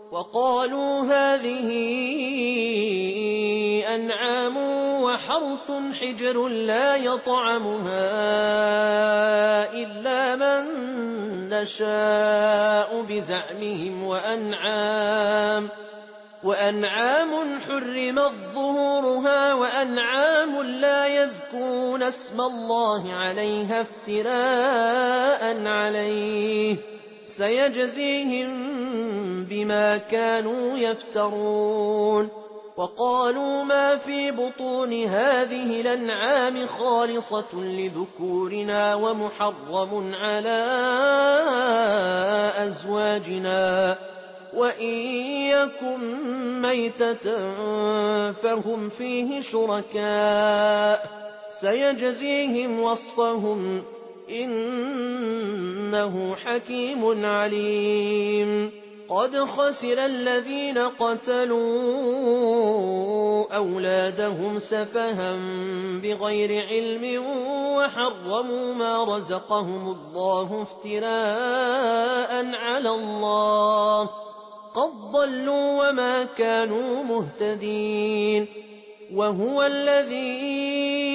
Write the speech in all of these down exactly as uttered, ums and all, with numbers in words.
وقالوا هذه أنعام وحرث حجر لا يطعمها إلا من نشاء بزعمهم وأنعام وأنعام حرمت ظهورها وأنعام لا يذكرون اسم الله عليها افتراء عليه سيجزيهم بما كانوا يفترون. وقالوا ما في بطون هذه الأنعام خالصة لذكورنا ومحرم على أزواجنا وإن يكن ميتة فهم فيه شركاء سيجزيهم وصفهم إنه حكيم عليم. قد خسر الذين قتلوا أولادهم سفها بغير علم وحرموا ما رزقهم الله افتراء على الله قد ضلوا وما كانوا مهتدين. وهو الذي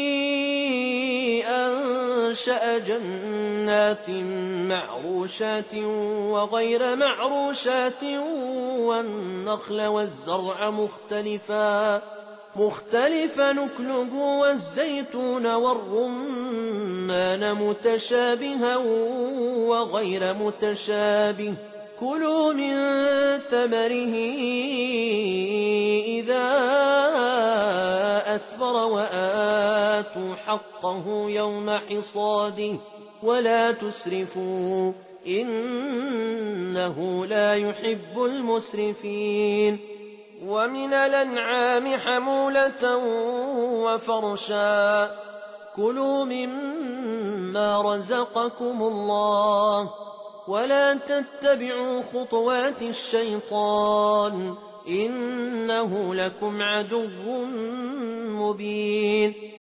أنشأ جنات معروشات وغير معروشات والنخل والزرع مختلفا مختلفا نكله والزيتون والرمان متشابها وغير متشابه كلوا من ثمره إذا أثمر وآتوا حقه يوم حصاده ولا تسرفوا إنه لا يحب المسرفين. ومن الأنعام حمولة وفرشا كلوا مما رزقكم الله ولا تتبعوا خطوات الشيطان إنه لكم عدو مبين.